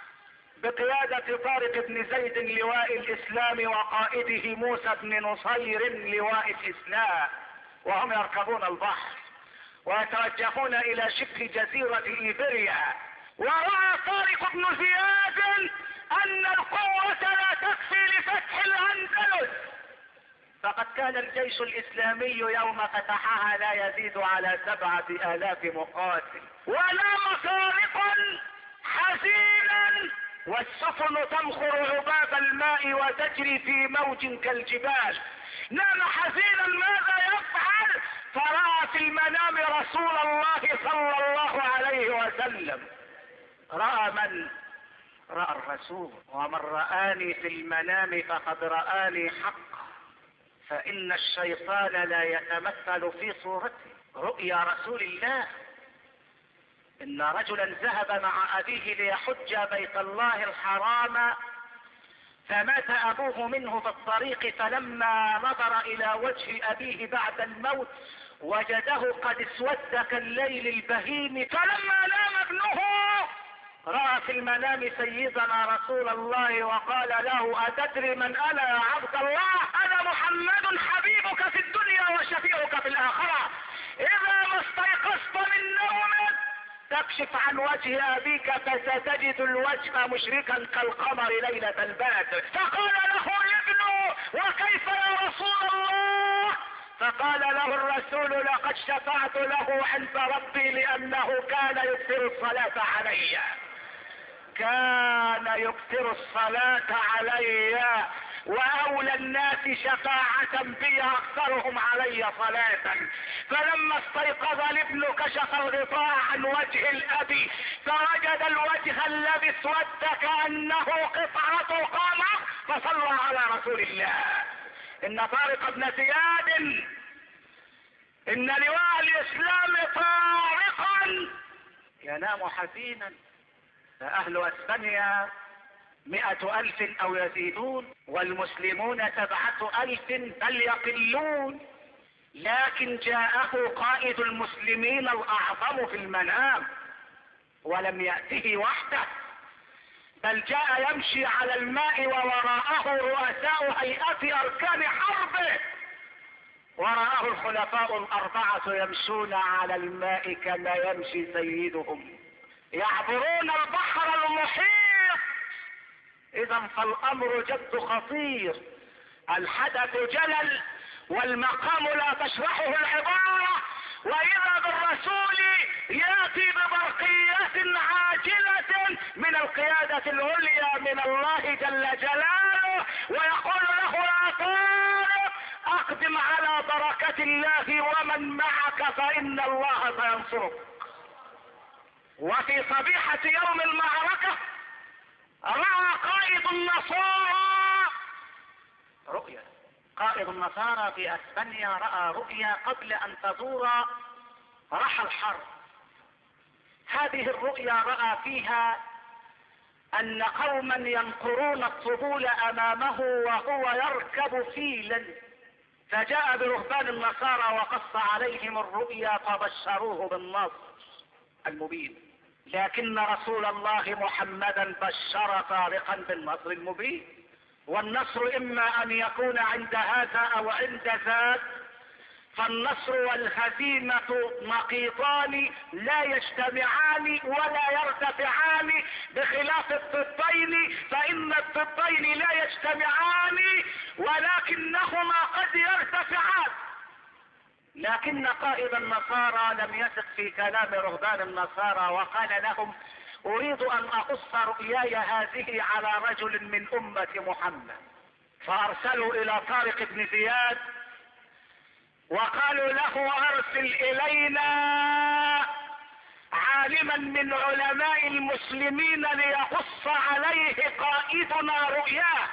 بقيادة طارق بن زيد لواء الاسلام وقائده موسى بن نصير لواء الاسلام، وهم يركبون البحر ويتوجهون الى شبه جزيرة ايبيريا. ورأى طارق بن زياد ان القوة لا تكفي لفتح الاندلس، فقد كان الجيش الاسلامي يوم فتحها لا يزيد على سبعة الاف مقاتل. ونام طارقا حزينا والسفن تمخر عباب الماء وتجري في موج كالجبال. نام حزينا، ماذا يفعل؟ فرأى في المنام رسول الله صلى الله عليه وسلم. رأى من؟ رأى الرسول. ومن رآني في المنام فقد رآني حقا، فإن الشيطان لا يتمثل في صورته. رؤيا رسول الله. إن رجلا ذهب مع أبيه ليحج بيت الله الحرام، فمات أبوه منه في الطريق، فلما نظر إلى وجه أبيه بعد الموت وجده قد اسود كالليل البهيم. فلما نام ابنه رأى في المنام سيدنا رسول الله وقال له: أتدري من أنا يا عبد الله؟ أنا محمد حبيبك في الدنيا وشفيعك في الآخرة. إذا ما استيقظت من نومك تكشف عن وجه أبيك فستجد الوجه مشركا كالقمر ليلة البدر. فقال له الابن: وكيف يا رسول الله؟ فقال له الرسول: لقد شفعت له عند ربي لأنه كان يكثر الصلاة علي، كان يكثر الصلاة علي، وأولى الناس شفاعة بي أكثرهم علي صلاة. فلما استيقظ الابن كشف الغطاء عن وجه الأب فوجد الوجه الذي اسود كأنه قطعة قمر، فصلى على رسول الله. إن طارق بن زياد، إن لواء الإسلام طارقا ينام حزينا. فأهل اسبانيا مئة الف او يزيدون، والمسلمون سبعة الف بل يقلون. لكن جاءه قائد المسلمين الاعظم في المنام، ولم يأته وحده، بل جاء يمشي على الماء ووراءه رؤساء هيئة اركان حربه، وراءه الخلفاء الاربعة يمشون على الماء كما يمشي سيدهم، يعبرون البحر المحيط. اذا فالامر جد خطير، الحدث جلل والمقام لا تشرحه العبارة. واذا بالرسول ياتي ببرقية عاجلة من القيادة العليا من الله جل جلاله، ويقول له: يا طارق اقدم على بركة الله ومن معك فان الله سينصرك. وفي صبيحة يوم المعركة رأى قائد النصارى رؤيا. قائد النصارى في اسبانيا رأى رؤيا قبل ان تدور رحى الحرب. هذه الرؤيا رأى فيها ان قوما ينقرون الطبول امامه وهو يركب فيلا، فجاء برهبان النصارى وقص عليهم الرؤيا فبشروه بالنصر المبين. لكن رسول الله محمدا بشر طارقا بالنصر المبين، والنصر اما ان يكون عند هذا او عند ذاك، فالنصر والهزيمة نقيضان لا يجتمعان ولا يرتفعان، بخلاف الضدين فإن الضدين لا يجتمعان ولكنهما قد يرتفعان. لكن قائد النصارى لم يثق في كلام رهبان النصارى وقال لهم: اريد ان اقص رؤياي هذه على رجل من امة محمد. فارسلوا الى طارق بن زياد وقالوا له ارسل الينا عالما من علماء المسلمين ليقص عليه قائدنا رؤياه.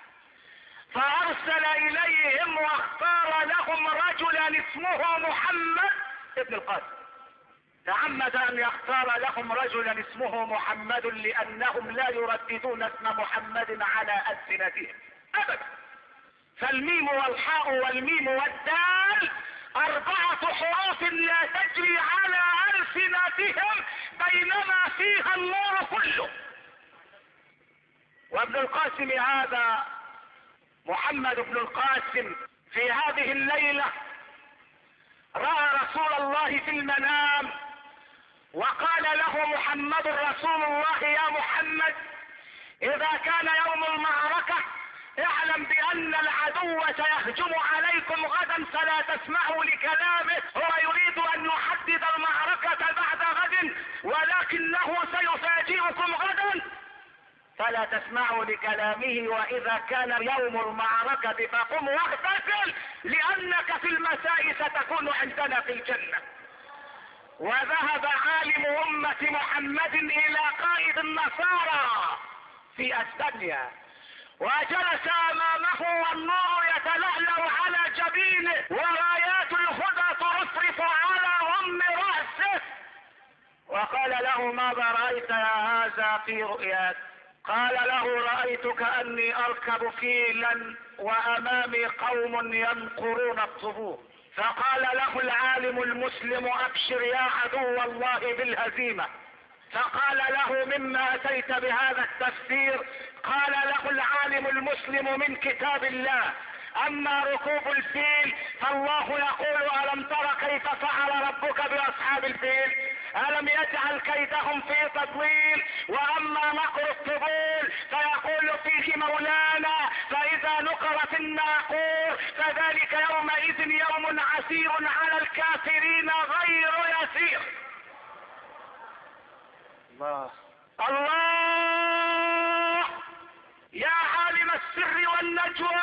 فارسل اليهم واختار لهم رجلا اسمه محمد ابن القاسم. تعمد ان يختار لهم رجلا اسمه محمد لانهم لا يرددون اسم محمد على السنتهم ابدا. فالميم والحاء والميم والدال اربعة حروف لا تجري على السنتهم بينما فيها النور كله. وابن القاسم هذا محمد بن القاسم في هذه الليلة رأى رسول الله في المنام وقال له محمد رسول الله يا محمد اذا كان يوم المعركة اعلم بان العدو سيهجم عليكم غدا فلا تسمعوا لكلامه. هو يريد ان يحدد المعركة بعد غد ولكنه سيفاجئكم غدا فلا تسمعوا لكلامه. واذا كان يوم المعركة فقم واغتسل لانك في المساء ستكون عندنا في الجنة. وذهب عالم امة محمد الى قائد النصارى في اسبانيا وجلس امامه والنور يتلألأ على جبينه ورايات الهدى ترفرف على ضم رأسه. وقال له ماذا رأيت يا هذا في رؤياك؟ قال له رأيت كأني اركب فيلا وامامي قوم ينقرون الطبور. فقال له العالم المسلم ابشر يا عدو الله بالهزيمة. فقال له مما اتيت بهذا التفسير؟ قال له العالم المسلم من كتاب الله. اما ركوب الفيل فالله يقول الم تر كيف فعل ربك باصحاب الفيل الم يجعل كيدهم في تضليل. واما نقر الطبول فيقول فيه مولانا فاذا نقر في الناقور فذلك يومئذ يوم عسير على الكافرين غير يسير. الله الله يا عالم السر والنجوى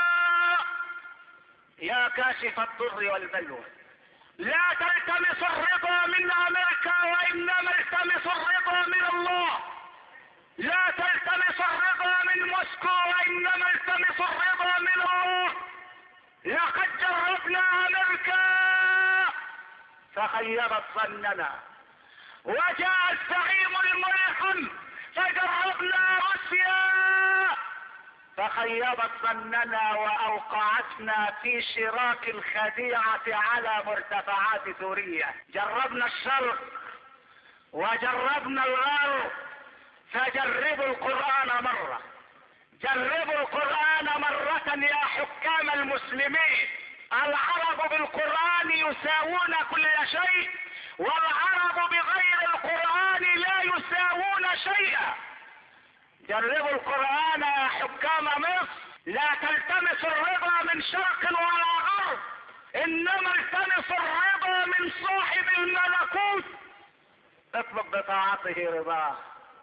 يا كاشف الضر والبلوى لا تلتمس الرضا من امريكا وانما التمس الرضا من الله. لا تلتمس الرضا من موسكو وانما التمس الرضا من الله. لقد جربنا امريكا فخيبت ظننا وجاء الزعيم الملحم فجربنا روسيا فخيبت ظننا واوقعتنا في شراك الخديعة على مرتفعات سوريا. جربنا الشرق وجربنا الغرب فجربوا القرآن مرة. جربوا القرآن مرة يا حكام المسلمين. العرب بالقرآن يساوون كل شيء والعرب بغير القرآن لا يساوون شيئا. جربوا القرآن يا حكام مصر. لا تلتمس الرضا من شرق ولا غرب انما التمس الرضا من صاحب الملكوت. اطلب بطاعته رضاه.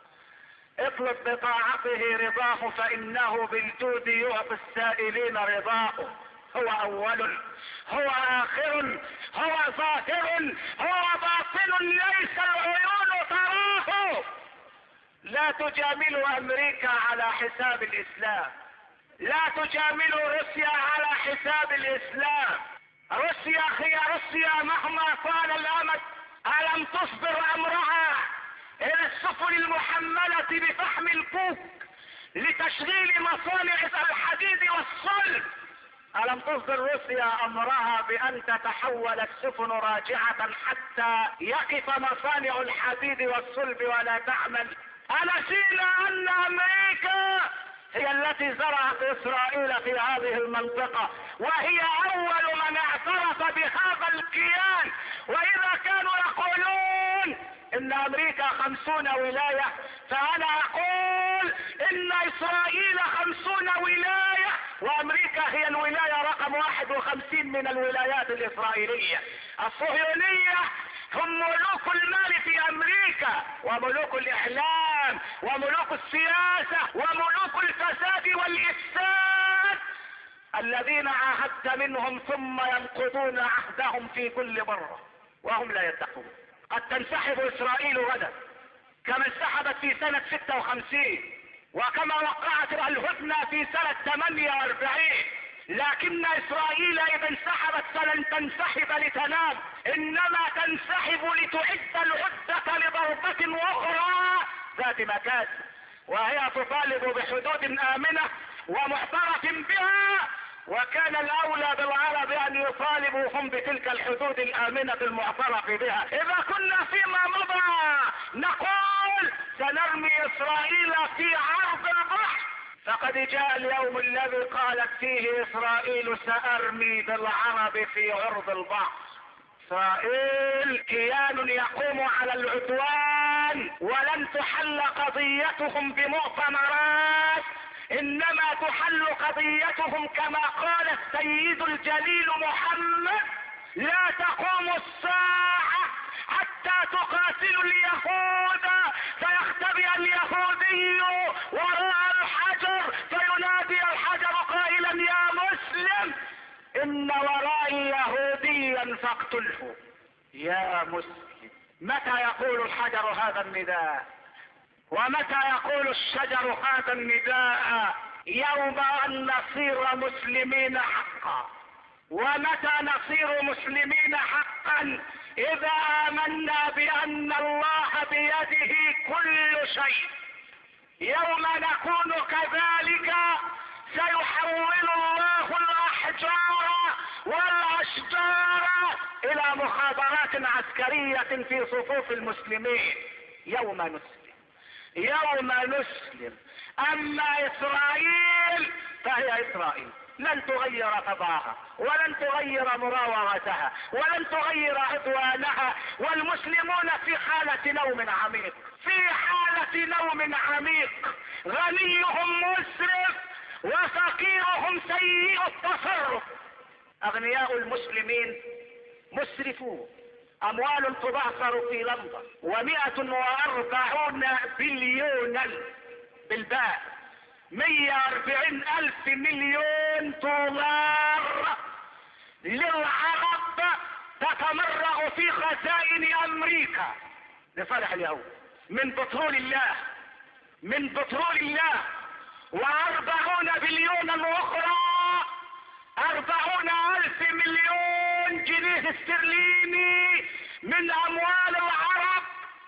اطلب بطاعته رضاه فانه بالجود يعطي السائلين رضاه. هو اول هو اخر هو ظاهر هو باطن ليس العيون تراه. لا تجاملوا امريكا على حساب الاسلام. لا تجاملوا روسيا على حساب الاسلام. روسيا هي روسيا مهما طال الامد. الم تصبر امرها الى السفن المحملة بفحم الكوك لتشغيل مصانع الحديد والصلب؟ الم تصدر روسيا امرها بان تتحول السفن راجعة حتى يقف مصانع الحديد والصلب ولا تعمل؟ أنسينا ان امريكا هي التي زرعت اسرائيل في هذه المنطقة وهي اول من اعترف بهذا الكيان. واذا كانوا يقولون ان امريكا خمسون ولاية فانا اقول ان اسرائيل خمسون ولاية وامريكا هي الولاية رقم واحد وخمسين من الولايات الاسرائيلية. الصهيونية هم ملوك المال في امريكا وملوك الاحلام الاسلام وملوك السياسة وملوك الفساد والافساد الذين عاهدت منهم ثم ينقضون عهدهم في كل مرة وهم لا يتقون. قد تنسحب اسرائيل غدا كما انسحبت في سنة ستة وخمسين وكما وقعت الهدنة في سنة ثمانية واربعين، لكن اسرائيل اذا انسحبت فلن تنسحب لتنام، انما تنسحب لتعد العدة لضربة اخرى ذات مكان، وهي تطالب بحدود امنة ومعترف بها، وكان الاولى بالعرب ان يطالبوا هم بتلك الحدود الامنة المعترف بها. اذا كنا فيما مضى نقول سنرمي اسرائيل في عرض البحر، فقد جاء اليوم الذي قالت فيه اسرائيل سارمي بالعرب في عرض البحر. اسرائيل كيان يقوم على العدوان، ولن تحل قضيتهم بمؤتمرات، انما تحل قضيتهم كما قال السيد الجليل محمد: لا تقوم الساعة حتى تقاتلوا اليهود فيختبئ اليهودي وراء الحجر فينادي الحجر قائلا: يا مسلم ان ورائي يهوديا فاقتله. يا مسلم، متى يقول الحجر هذا النداء؟ ومتى يقول الشجر هذا النداء؟ يوم ان نصير مسلمين حقا. ومتى نصير مسلمين حقا؟ اذا امنا بان الله بيده كل شيء. يوم نكون كذلك سيحول الله الاحجار والاشجار الى مخابرات عسكرية في صفوف المسلمين. يوم نسلم يوم نسلم. اما اسرائيل فهي اسرائيل، لن تغير طبعها ولن تغير مراوغتها ولن تغير عدوانها، والمسلمون في حالة نوم عميق، في حالة نوم عميق. غنيهم مسرف وفقيرهم سيء التصرف. اغنياء المسلمين مسرفون، اموال تبعثر في لندن ومئة واربعون بليونا بالباء، مية واربعين الف مليون دولار للعرب تتمرغ في خزائن امريكا لصالح اليهود من بترول الله من بترول الله واربعون بليونا اخرى، اربعون الف مليون جنيه استرليني من اموال العرب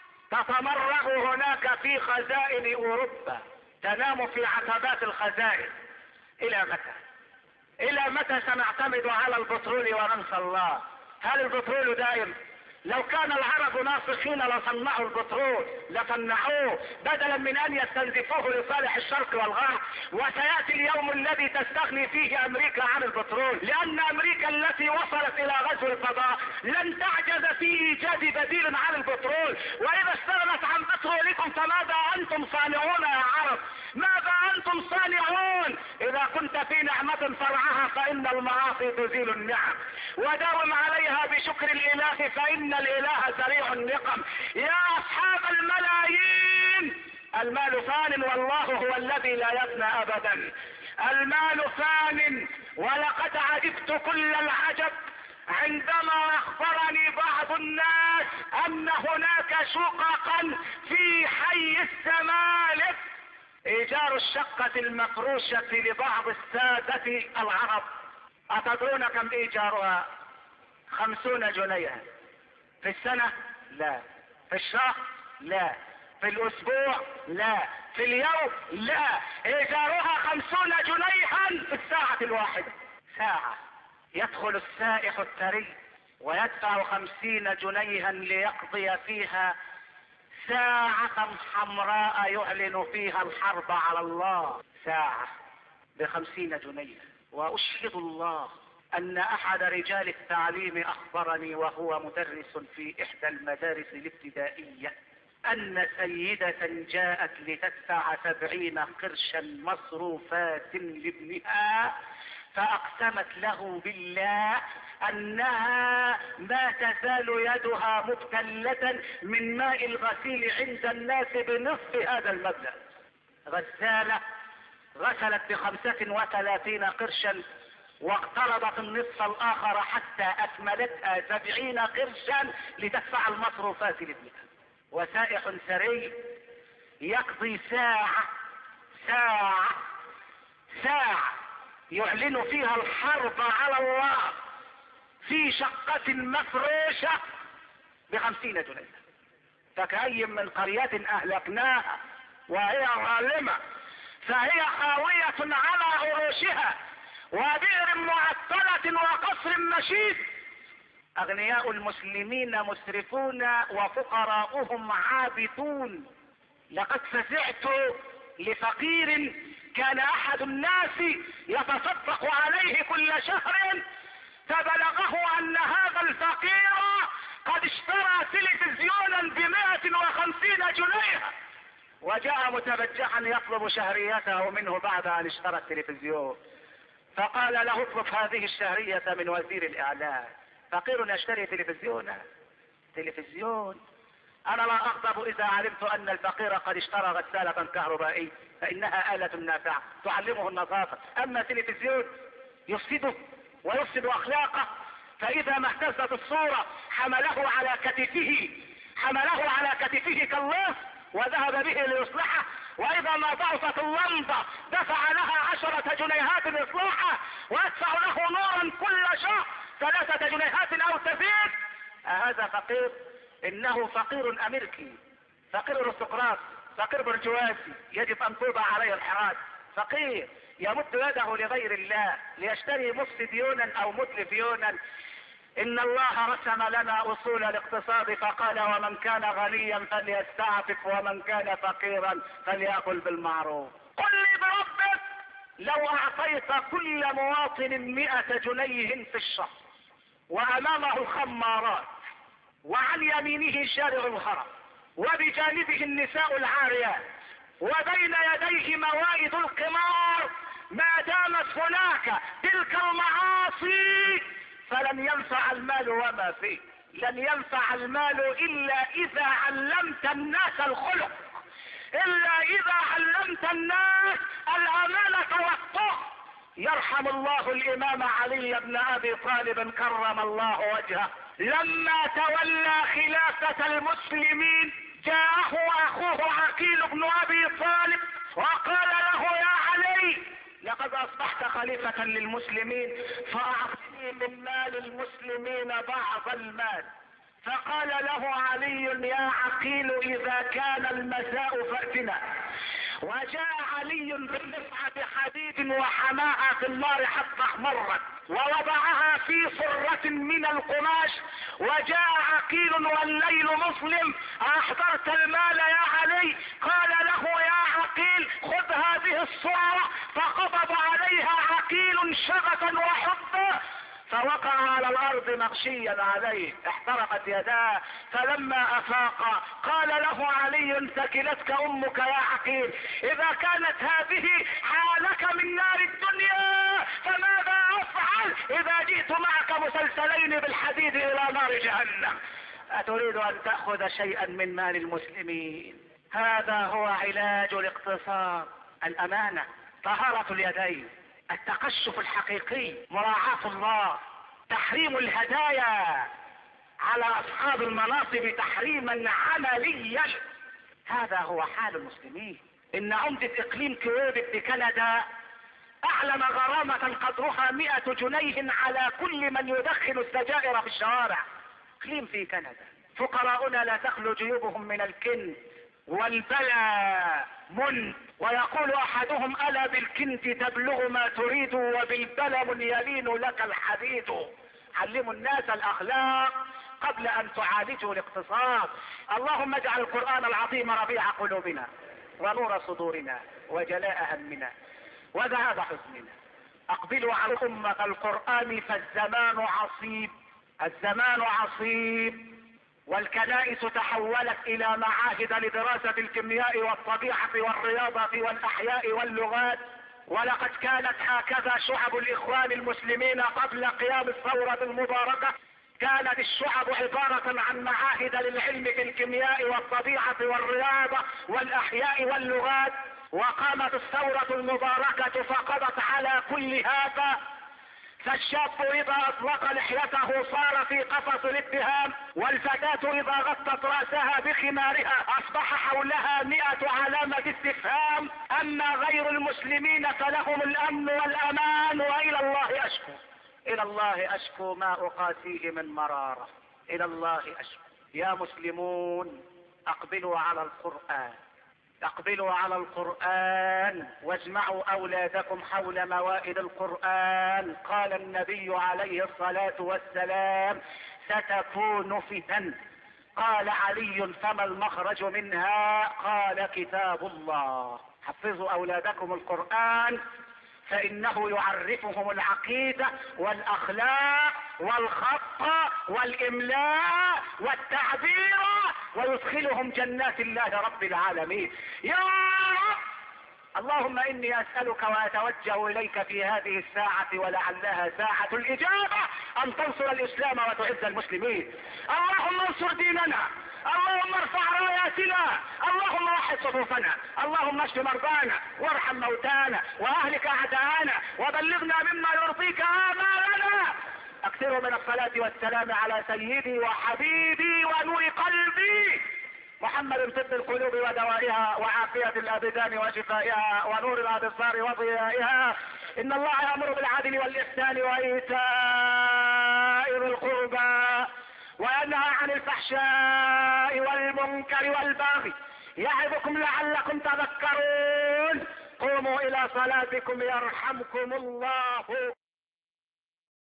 تتمرغ هناك في خزائن اوروبا، تنام في عتبات الخزائن. الى متى الى متى سنعتمد على البترول وننسى الله؟ هل البترول دائم؟ لو كان العرب ناصحين لصنعوا البترول لصنعوه بدلا من ان يستنزفوه لصالح الشرق والغرب. وسيأتي اليوم الذي تستغني فيه امريكا عن البترول، لان امريكا التي وصلت الى غزو الفضاء لن تعجز في ايجاد بديل عن البترول. واذا استغنت عن بترولكم فماذا انتم صانعون يا عرب؟ ماذا انتم صانعون؟ اذا كنت في نعمة فرعها فان المعاصي تزيل النعم، وداوم عليها بشكر الاله فان الاله سريع النقم. يا اصحاب الملايين، المال فان والله هو الذي لا يفنى ابدا. المال فان، ولقد عجبت كل العجب عندما اخبرني بعض الناس ان هناك شققا في حي الزمالك ايجار الشقة المفروشة لبعض السادة العرب. اتدرون كم ايجارها؟ خمسون جنيها في السنة؟ لا. في الشهر؟ لا. في الاسبوع؟ لا. في اليوم؟ لا. ايجارها خمسون جنيها في الساعة الواحدة. ساعة يدخل السائح الثري ويدفع خمسين جنيها ليقضي فيها ساعة حمراء يعلن فيها الحرب على الله. ساعة بخمسين جنيه. واشهد الله ان احد رجال التعليم اخبرني وهو مدرس في احدى المدارس الابتدائية ان سيدة جاءت لتدفع سبعين قرشا مصروفات لابنها، فاقسمت له بالله انها ما تزال يدها مبتلة من ماء الغسيل عند الناس بنصف هذا المبلغ. غسالة غسلت بخمسة وثلاثين قرشا واقترضت النصف الاخر حتى اكملتها سبعين قرشا لتدفع المصروفات لابنها. وسائح ثري يقضي ساعة ساعة ساعة يعلن فيها الحرب على الله في شقة مفروشة بخمسين جنيه. فكأي من قرية اهلكناها وهي ظالمة فهي خاوية على عروشها وبئر معطلة وقصر مشيد. اغنياء المسلمين مسرفون وفقراؤهم عابثون. لقد فزعت لفقير كان احد الناس يتصدق عليه كل شهر فبلغه ان هذا الفقير قد اشترى تلفزيونا بمائة وخمسين جنيه وجاء متبجحا يطلب شهريته منه بعد ان اشترى التلفزيون. فقال له اطلب هذه الشهرية من وزير الاعلام. فقير يشتري تلفزيونا تلفزيون. انا لا اغضب اذا علمت ان الفقير قد اشترى غسالة كهربائية فانها آلة نافعة تعلمه النظافة. اما تلفزيون يفسده ويفسد اخلاقه. فاذا ما اهتزت الصورة حمله على كتفه حمله على كتفه كاللص وذهب به ليصلحه. واذا ما ضعفت اللمبة دفع لها عشرة جنيهات لاصلاحها ويدفع له نورا كل شهر ثلاثة جنيهات او تزيد. هذا فقير؟ انه فقير امريكي، فقير ارستقراطي، فقير برجوازي يجب ان توضع عليه الحراج. فقير يمد يده لغير الله ليشتري مفسديونا او متلفيونا. ان الله رسم لنا اصول الاقتصاد فقال ومن كان غنيا فليستعفف ومن كان فقيرا فليأكل بالمعروف. قل لي بربك لو اعطيت كل مواطن مئة جنيه في الشهر وامامه خمارات وعن يمينه شارع الهرم وبجانبه النساء العاريات وبين يديه موائد القمار ما دامت هناك تلك المعاصي فلن ينفع المال وما فيه. لن ينفع المال الا اذا علمت الناس الخلق، الا اذا علمت الناس الامانة والطهر. يرحم الله الامام علي بن ابي طالب كرم الله وجهه لما تولى خلافة المسلمين جاءه اخوه عقيل بن ابي طالب وقال له يا علي لقد اصبحت خليفة للمسلمين فاعطني من مال المسلمين بعض المال. فقال له علي يا عقيل اذا كان المساء فأتنا. وجاء علي بالنفعة حديد وحماها في النار حتى احمرت ووضعها في صرة من القماش. وجاء عقيل والليل مظلم احضرت المال يا علي؟ قال له يا عقيل خذ هذه الصرة. فقبض عليها عقيل شغفا وحبا فوقع على الارض مغشيا عليه احترقت يداه. فلما افاق قال له علي ثكلتك امك يا عقيل اذا كانت هذه حالك من نار الدنيا فماذا افعل اذا جئت معك مسلسلين بالحديد الى نار جهنم؟ اتريد ان تأخذ شيئا من مال المسلمين؟ هذا هو علاج الاقتصاد. الامانة، طهارة اليدين، التقشف الحقيقي، مراعاة الله، تحريم الهدايا على اصحاب المناصب تحريما عمليا. هذا هو حال المسلمين. ان عمدة اقليم كويبك بكندا اعلن غرامة قدرها مئة جنيه على كل من يدخن السجائر في الشوارع. اقليم في كندا فقراؤنا لا تخلو جيوبهم من الكنز والبلاء من. ويقول احدهم الا بالكنز تبلغ ما تريد وبالبلم يلين لك الحديد. علموا الناس الاخلاق قبل ان تعالجوا الاقتصاد. اللهم اجعل القرآن العظيم ربيع قلوبنا ونور صدورنا وجلاء همنا وذهاب حزننا. اقبلوا على امة القرآن فالزمان عصيب. الزمان عصيب والكنائس تحولت الى معاهد لدراسة الكيمياء والطبيعة والرياضة والاحياء واللغات ولقد كانت هكذا شعب الاخوان المسلمين قبل قيام الثورة المباركة. كانت الشعب عبارة عن معاهد للعلم في الكيمياء والطبيعة والرياضة والاحياء واللغات، وقامت الثورة المباركة فقضت على كل هذا. فالشاب اذا اطلق لحيته صار في قفص الاتهام، والفتاة اذا غطت راسها بخمارها اصبح حولها مئة علامة استفهام. اما غير المسلمين فلهم الامن والامان، والى الله اشكو، الى الله اشكو ما اقاسيه من مرارة، الى الله اشكو. يا مسلمون اقبلوا على القرآن، اقبلوا على القرآن واجمعوا اولادكم حول موائد القرآن. قال النبي عليه الصلاة والسلام ستكون فتن. قال علي فما المخرج منها؟ قال كتاب الله. حفظوا اولادكم القرآن فانه يعرفهم العقيدة والاخلاق والخط والاملاء والتعبير، ويدخلهم جنات الله رب العالمين. يا رب اللهم اني اسألك واتوجه اليك في هذه الساعة ولعلها ساعة الاجابة ان تنصر الاسلام وتعز المسلمين. اللهم انصر ديننا، اللهم ارفع راياتنا، اللهم وحد صفوفنا، اللهم اشف مرضانا وارحم موتانا واهلك اعداءنا وبلغنا مما يرضيك امالنا. اكثروا من الصلاة والسلام على سيدي وحبيبي ونور قلبي محمد، طب القلوب ودوائها وعافية الابدان وشفائها ونور الابصار وضيائها. ان الله يأمر بالعدل والاحسان وايتاء ذي القربى وينهى عن الفحشاء والمنكر والبغي يعظكم لعلكم تذكرون. قوموا الى صلاتكم يرحمكم الله.